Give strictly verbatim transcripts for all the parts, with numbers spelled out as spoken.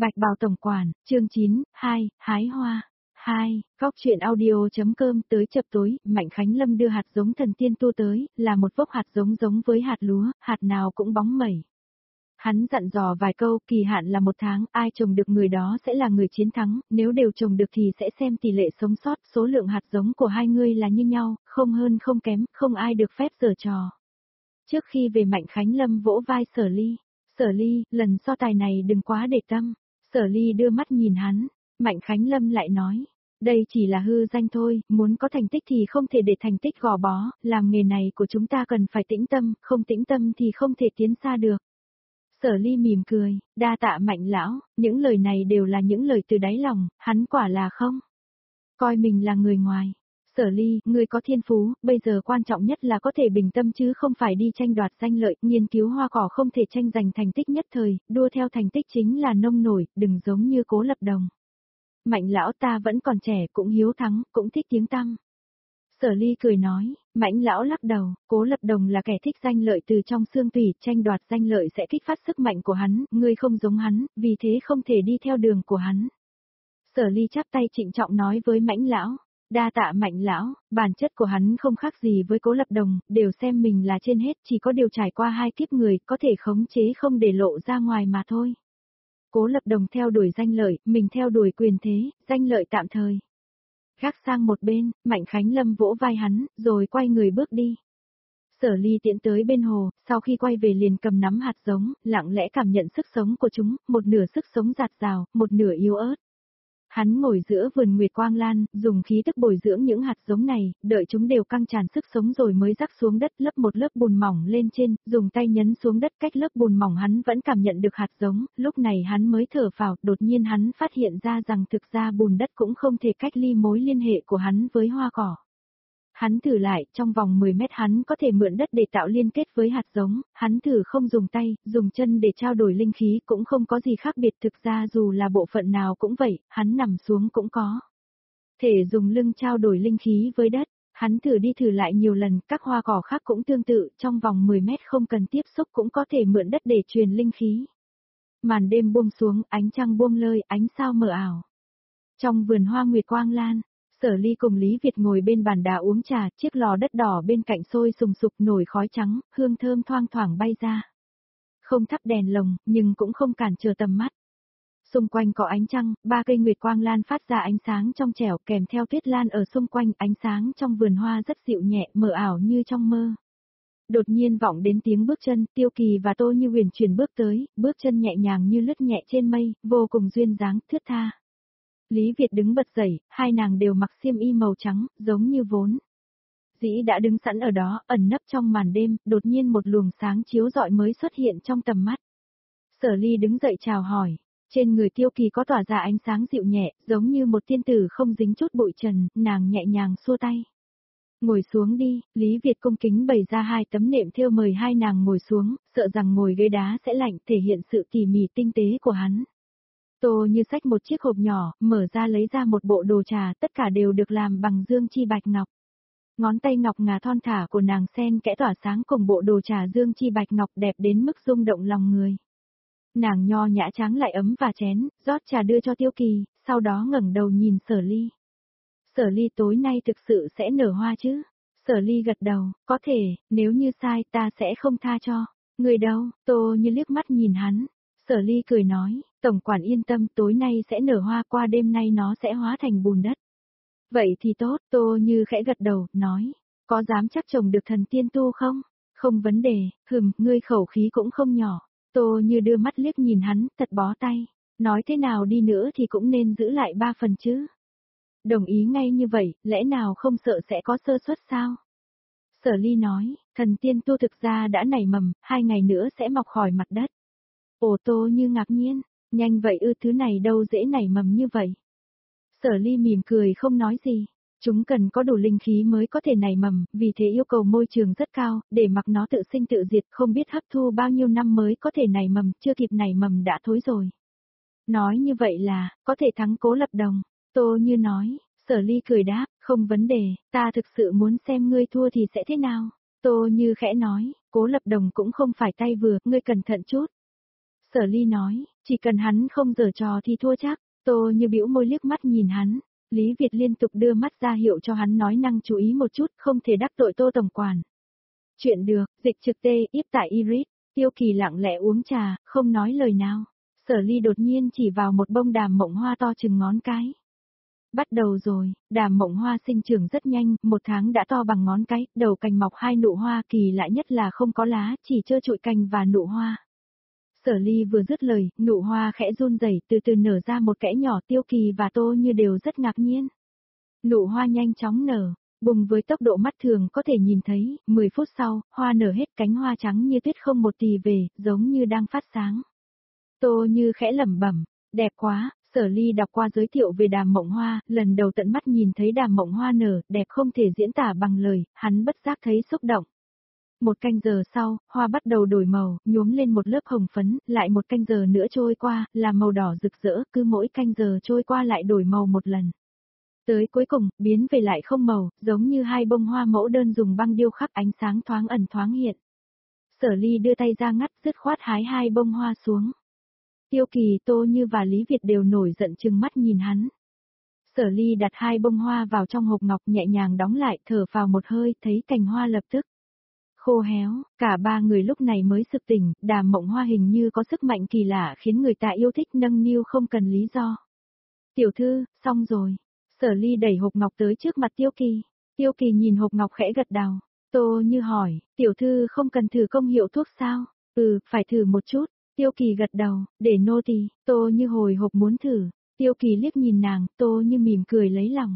Bạch Bào Tổng Quản, chương chín, hai, hái hoa. hai, góc truyện audio.com tới chập tối, Mạnh Khánh Lâm đưa hạt giống thần tiên tu tới, là một vốc hạt giống giống với hạt lúa, hạt nào cũng bóng mẩy. Hắn dặn dò vài câu, kỳ hạn là một tháng, ai trồng được người đó sẽ là người chiến thắng, nếu đều trồng được thì sẽ xem tỷ lệ sống sót, số lượng hạt giống của hai người là như nhau, không hơn không kém, không ai được phép giở trò. Trước khi về Mạnh Khánh Lâm vỗ vai Sở Ly, Sở Ly, lần so tài này đừng quá để tâm. Sở Ly đưa mắt nhìn hắn, Mạnh Khánh Lâm lại nói, đây chỉ là hư danh thôi, muốn có thành tích thì không thể để thành tích gò bó, làm nghề này của chúng ta cần phải tĩnh tâm, không tĩnh tâm thì không thể tiến xa được. Sở Ly mỉm cười, đa tạ Mạnh lão, những lời này đều là những lời từ đáy lòng, hắn quả là không coi mình là người ngoài. Sở Ly, ngươi có thiên phú, bây giờ quan trọng nhất là có thể bình tâm chứ không phải đi tranh đoạt danh lợi, nghiên cứu hoa cỏ không thể tranh giành thành tích nhất thời, đua theo thành tích chính là nông nổi, đừng giống như Cố Lập Đồng. Mạnh lão ta vẫn còn trẻ, cũng hiếu thắng, cũng thích tiếng tăm. Sở Ly cười nói, Mạnh lão lắc đầu, Cố Lập Đồng là kẻ thích danh lợi từ trong xương tủy, tranh đoạt danh lợi sẽ kích phát sức mạnh của hắn, ngươi không giống hắn, vì thế không thể đi theo đường của hắn. Sở Ly chắp tay trịnh trọng nói với Mạnh lão. Đa tạ Mạnh lão, bản chất của hắn không khác gì với Cố Lập Đồng, đều xem mình là trên hết, chỉ có điều trải qua hai kiếp người, có thể khống chế không để lộ ra ngoài mà thôi. Cố Lập Đồng theo đuổi danh lợi, mình theo đuổi quyền thế, danh lợi tạm thời. Gác sang một bên, Mạnh Khánh Lâm vỗ vai hắn, rồi quay người bước đi. Sở Ly tiễn tới bên hồ, sau khi quay về liền cầm nắm hạt giống, lặng lẽ cảm nhận sức sống của chúng, một nửa sức sống dạt dào, một nửa yếu ớt. Hắn ngồi giữa vườn nguyệt quang lan, dùng khí tức bồi dưỡng những hạt giống này, đợi chúng đều căng tràn sức sống rồi mới rắc xuống đất lấp một lớp bùn mỏng lên trên, dùng tay nhấn xuống đất cách lớp bùn mỏng hắn vẫn cảm nhận được hạt giống, lúc này hắn mới thở phào, đột nhiên hắn phát hiện ra rằng thực ra bùn đất cũng không thể cách ly mối liên hệ của hắn với hoa cỏ. Hắn thử lại, trong vòng mười mét hắn có thể mượn đất để tạo liên kết với hạt giống, hắn thử không dùng tay, dùng chân để trao đổi linh khí cũng không có gì khác biệt, thực ra dù là bộ phận nào cũng vậy, hắn nằm xuống cũng có thể dùng lưng trao đổi linh khí với đất. Hắn thử đi thử lại nhiều lần, các hoa cỏ khác cũng tương tự, trong vòng mười mét không cần tiếp xúc cũng có thể mượn đất để truyền linh khí. Màn đêm buông xuống, ánh trăng buông lơi, ánh sao mờ ảo. Trong vườn hoa nguyệt quang lan, Sở Ly cùng Lý Việt ngồi bên bàn đá uống trà, chiếc lò đất đỏ bên cạnh sôi sùng sục nổi khói trắng, hương thơm thoang thoảng bay ra. Không thắp đèn lồng, nhưng cũng không cản trở tầm mắt. Xung quanh có ánh trăng, ba cây nguyệt quang lan phát ra ánh sáng trong trẻo kèm theo tuyết lan ở xung quanh, ánh sáng trong vườn hoa rất dịu nhẹ, mờ ảo như trong mơ. Đột nhiên vọng đến tiếng bước chân, Tiêu Kỳ và Tô Như Huyền chuyển bước tới, bước chân nhẹ nhàng như lướt nhẹ trên mây, vô cùng duyên dáng, thướt tha. Lý Việt đứng bật dậy, hai nàng đều mặc xiêm y màu trắng, giống như vốn dĩ đã đứng sẵn ở đó, ẩn nấp trong màn đêm, đột nhiên một luồng sáng chiếu rọi mới xuất hiện trong tầm mắt. Sở Ly đứng dậy chào hỏi, trên người Tiêu Kỳ có tỏa ra ánh sáng dịu nhẹ, giống như một tiên tử không dính chút bụi trần, nàng nhẹ nhàng xua tay. Ngồi xuống đi, Lý Việt cung kính bày ra hai tấm nệm thêu mời hai nàng ngồi xuống, sợ rằng ngồi ghế đá sẽ lạnh, thể hiện sự tỉ mỉ tinh tế của hắn. Tô Như xách một chiếc hộp nhỏ, mở ra lấy ra một bộ đồ trà, tất cả đều được làm bằng dương chi bạch ngọc. Ngón tay ngọc ngà thon thả của nàng xen kẽ tỏa sáng cùng bộ đồ trà dương chi bạch ngọc đẹp đến mức rung động lòng người. Nàng nho nhã tráng lại ấm và chén, rót trà đưa cho Tiêu Kỳ, sau đó ngẩng đầu nhìn Sở Ly. Sở Ly, tối nay thực sự sẽ nở hoa chứ? Sở Ly gật đầu, có thể, nếu như sai ta sẽ không tha cho. Người đâu? Tô Như liếc mắt nhìn hắn. Sở Ly cười nói, Tổng quản yên tâm, tối nay sẽ nở hoa, qua đêm nay nó sẽ hóa thành bùn đất. Vậy thì tốt, Tô Như khẽ gật đầu, nói, có dám chắc trồng được thần tiên tu không? Không vấn đề, hừm, ngươi khẩu khí cũng không nhỏ. Tô Như đưa mắt liếc nhìn hắn, thật bó tay, nói thế nào đi nữa thì cũng nên giữ lại ba phần chứ. Đồng ý ngay như vậy, lẽ nào không sợ sẽ có sơ suất sao? Sở Ly nói, thần tiên tu thực ra đã nảy mầm, hai ngày nữa sẽ mọc khỏi mặt đất. Ồ, Tô Như ngạc nhiên, nhanh vậy ư, thứ này đâu dễ nảy mầm như vậy. Sở Ly mỉm cười không nói gì, chúng cần có đủ linh khí mới có thể nảy mầm, vì thế yêu cầu môi trường rất cao, để mặc nó tự sinh tự diệt, không biết hấp thu bao nhiêu năm mới có thể nảy mầm, chưa kịp nảy mầm đã thối rồi. Nói như vậy là, có thể thắng Cố Lập Đồng. Tô Như nói, Sở Ly cười đáp, không vấn đề, ta thực sự muốn xem ngươi thua thì sẽ thế nào. Tô Như khẽ nói, Cố Lập Đồng cũng không phải tay vừa, ngươi cẩn thận chút. Sở Ly nói, chỉ cần hắn không giở trò thì thua chắc. Tô Như bĩu môi liếc mắt nhìn hắn. Lý Việt liên tục đưa mắt ra hiệu cho hắn nói năng chú ý một chút, không thể đắc tội Tô tổng quản. Chuyện được, dịch trực tê, yếp tại Iris. Tiêu Kỳ lặng lẽ uống trà, không nói lời nào. Sở Ly đột nhiên chỉ vào một bông đàm mộng hoa to chừng ngón cái. Bắt đầu rồi, đàm mộng hoa sinh trưởng rất nhanh, một tháng đã to bằng ngón cái, đầu cành mọc hai nụ hoa, kỳ lạ nhất là không có lá, chỉ trơ trụi cành và nụ hoa. Sở Ly vừa dứt lời, nụ hoa khẽ run rẩy, từ từ nở ra một kẽ nhỏ. Tiêu Kỳ và Tô Như đều rất ngạc nhiên. Nụ hoa nhanh chóng nở, bùng với tốc độ mắt thường có thể nhìn thấy, mười phút sau, hoa nở hết, cánh hoa trắng như tuyết không một tì về, giống như đang phát sáng. Tô Như khẽ lẩm bẩm, đẹp quá. Sở Ly đọc qua giới thiệu về đàm mộng hoa, lần đầu tận mắt nhìn thấy đàm mộng hoa nở, đẹp không thể diễn tả bằng lời, hắn bất giác thấy xúc động. Một canh giờ sau, hoa bắt đầu đổi màu, nhuốm lên một lớp hồng phấn, lại một canh giờ nữa trôi qua, là màu đỏ rực rỡ, cứ mỗi canh giờ trôi qua lại đổi màu một lần. Tới cuối cùng, biến về lại không màu, giống như hai bông hoa mẫu đơn dùng băng điêu khắc, ánh sáng thoáng ẩn thoáng hiện. Sở Ly đưa tay ra ngắt, dứt khoát hái hai bông hoa xuống. Tiêu Kỳ, Tô Như và Lý Việt đều nổi giận trừng mắt nhìn hắn. Sở Ly đặt hai bông hoa vào trong hộp ngọc, nhẹ nhàng đóng lại, thở vào một hơi, thấy cành hoa lập tức khô héo. Cả ba người lúc này mới sực tỉnh, đàm mộng hoa hình như có sức mạnh kỳ lạ khiến người ta yêu thích, nâng niu không cần lý do. Tiểu thư, xong rồi. Sở Ly đẩy hộp ngọc tới trước mặt Tiêu Kỳ. Tiêu Kỳ nhìn hộp ngọc khẽ gật đầu. Tô Như hỏi, tiểu thư không cần thử công hiệu thuốc sao? Ừ, phải thử một chút. Tiêu Kỳ gật đầu, để nô tỳ. Tô Như hồi hộp muốn thử. Tiêu Kỳ liếc nhìn nàng, Tô Như mỉm cười lấy lòng.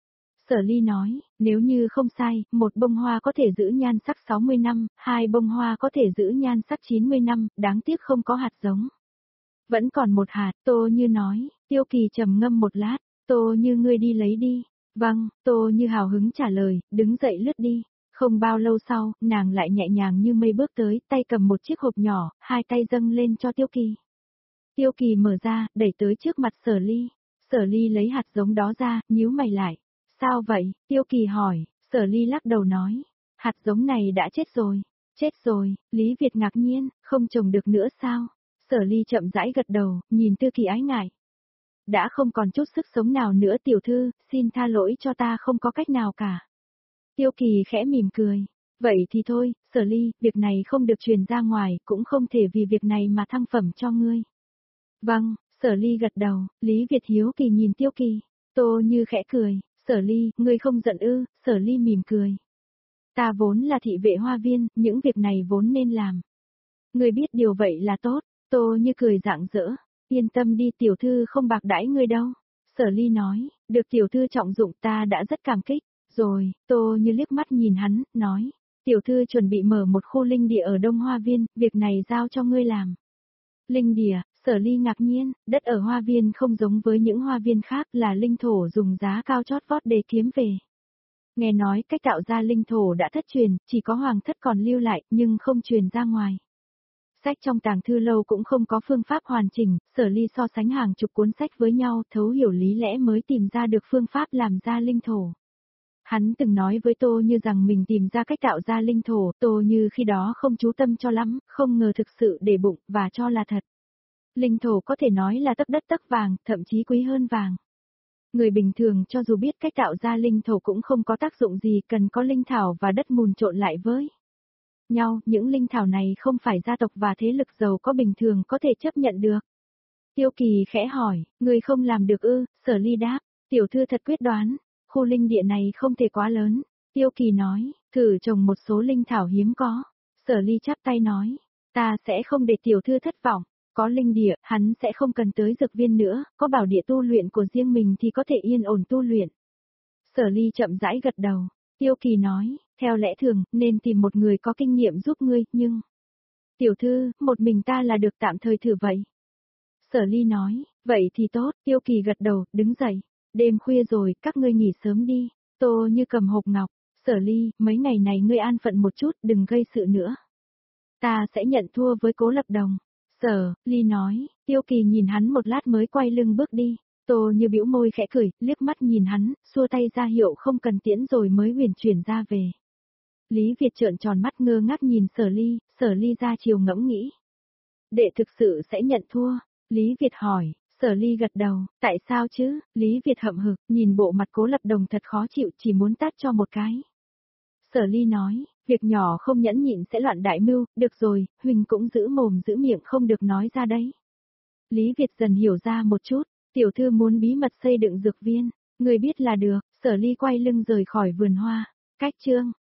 Sở Ly nói, nếu như không sai, một bông hoa có thể giữ nhan sắc sáu mươi năm, hai bông hoa có thể giữ nhan sắc chín mươi năm, đáng tiếc không có hạt giống. Vẫn còn một hạt, Tô Như nói. Tiêu Kỳ trầm ngâm một lát, Tô Như ngươi đi lấy đi. Vâng, Tô Như hào hứng trả lời, đứng dậy lướt đi. Không bao lâu sau, nàng lại nhẹ nhàng như mây bước tới, tay cầm một chiếc hộp nhỏ, hai tay dâng lên cho Tiêu Kỳ. Tiêu Kỳ mở ra, đẩy tới trước mặt Sở Ly. Sở Ly lấy hạt giống đó ra, nhíu mày lại. Sao vậy? Tiêu Kỳ hỏi. Sở Ly lắc đầu nói. Hạt giống này đã chết rồi. Chết rồi, Lý Việt ngạc nhiên, không trồng được nữa sao? Sở Ly chậm rãi gật đầu, nhìn Tiêu Kỳ ái ngại. Đã không còn chút sức sống nào nữa tiểu thư, xin tha lỗi cho ta không có cách nào cả. Tiêu Kỳ khẽ mỉm cười. Vậy thì thôi, Sở Ly, việc này không được truyền ra ngoài, cũng không thể vì việc này mà thăng phẩm cho ngươi. Vâng, Sở Ly gật đầu, Lý Việt hiếu kỳ nhìn Tiêu Kỳ. Tô Như khẽ cười, Sở Ly, ngươi không giận ư? Sở Ly mỉm cười. Ta vốn là thị vệ hoa viên, những việc này vốn nên làm. Ngươi biết điều vậy là tốt. Tô Như cười rạng rỡ. Yên tâm đi, tiểu thư không bạc đãi ngươi đâu. Sở Ly nói, được tiểu thư trọng dụng ta đã rất cảm kích. Rồi, Tô Như liếc mắt nhìn hắn, nói, tiểu thư chuẩn bị mở một khu linh địa ở Đông Hoa Viên, việc này giao cho ngươi làm. Linh địa, Sở Ly ngạc nhiên, đất ở Hoa Viên không giống với những hoa viên khác, là linh thổ dùng giá cao chót vót để kiếm về. Nghe nói cách tạo ra linh thổ đã thất truyền, chỉ có hoàng thất còn lưu lại, nhưng không truyền ra ngoài. Sách trong tàng thư lâu cũng không có phương pháp hoàn chỉnh, Sở Ly so sánh hàng chục cuốn sách với nhau, thấu hiểu lý lẽ mới tìm ra được phương pháp làm ra linh thổ. Hắn từng nói với Tô Như rằng mình tìm ra cách tạo ra linh thổ, Tô Như khi đó không chú tâm cho lắm, không ngờ thực sự để bụng, và cho là thật. Linh thổ có thể nói là tấc đất tấc vàng, thậm chí quý hơn vàng. Người bình thường cho dù biết cách tạo ra linh thổ cũng không có tác dụng gì, cần có linh thảo và đất mùn trộn lại với nhau, những linh thảo này không phải gia tộc và thế lực giàu có bình thường có thể chấp nhận được. Tiêu Kỳ khẽ hỏi, người không làm được ư? Sở Ly đáp, tiểu thư thật quyết đoán, khu linh địa này không thể quá lớn. Tiêu Kỳ nói, thử trồng một số linh thảo hiếm có. Sở Ly chắp tay nói, ta sẽ không để tiểu thư thất vọng. Có linh địa, hắn sẽ không cần tới dược viên nữa, có bảo địa tu luyện của riêng mình thì có thể yên ổn tu luyện. Sở Ly chậm rãi gật đầu. Tiêu Kỳ nói, theo lẽ thường, nên tìm một người có kinh nghiệm giúp ngươi, nhưng... Tiểu thư, một mình ta là được, tạm thời thử vậy. Sở Ly nói, vậy thì tốt. Tiêu Kỳ gật đầu, đứng dậy. Đêm khuya rồi, các ngươi nghỉ sớm đi. Tô Như cầm hộp ngọc. Sở Ly, mấy ngày này ngươi an phận một chút, đừng gây sự nữa. Ta sẽ nhận thua với Cố Lập Đồng. Sở Ly nói. Tiêu Kỳ nhìn hắn một lát mới quay lưng bước đi. Tô Như bĩu môi khẽ cười, liếc mắt nhìn hắn, xua tay ra hiệu không cần tiễn rồi mới huyền chuyển ra về. Lý Việt trợn tròn mắt ngơ ngác nhìn Sở Ly, Sở Ly ra chiều ngẫm nghĩ. Đệ thực sự sẽ nhận thua? Lý Việt hỏi, Sở Ly gật đầu, tại sao chứ? Lý Việt hậm hực, nhìn bộ mặt Cố Lập Đồng thật khó chịu, chỉ muốn tát cho một cái. Sở Ly nói, việc nhỏ không nhẫn nhịn sẽ loạn đại mưu, được rồi, Huỳnh cũng giữ mồm giữ miệng không được nói ra đấy. Lý Việt dần hiểu ra một chút, tiểu thư muốn bí mật xây đựng dược viên, người biết là được. Sở Ly quay lưng rời khỏi vườn hoa. Cách chương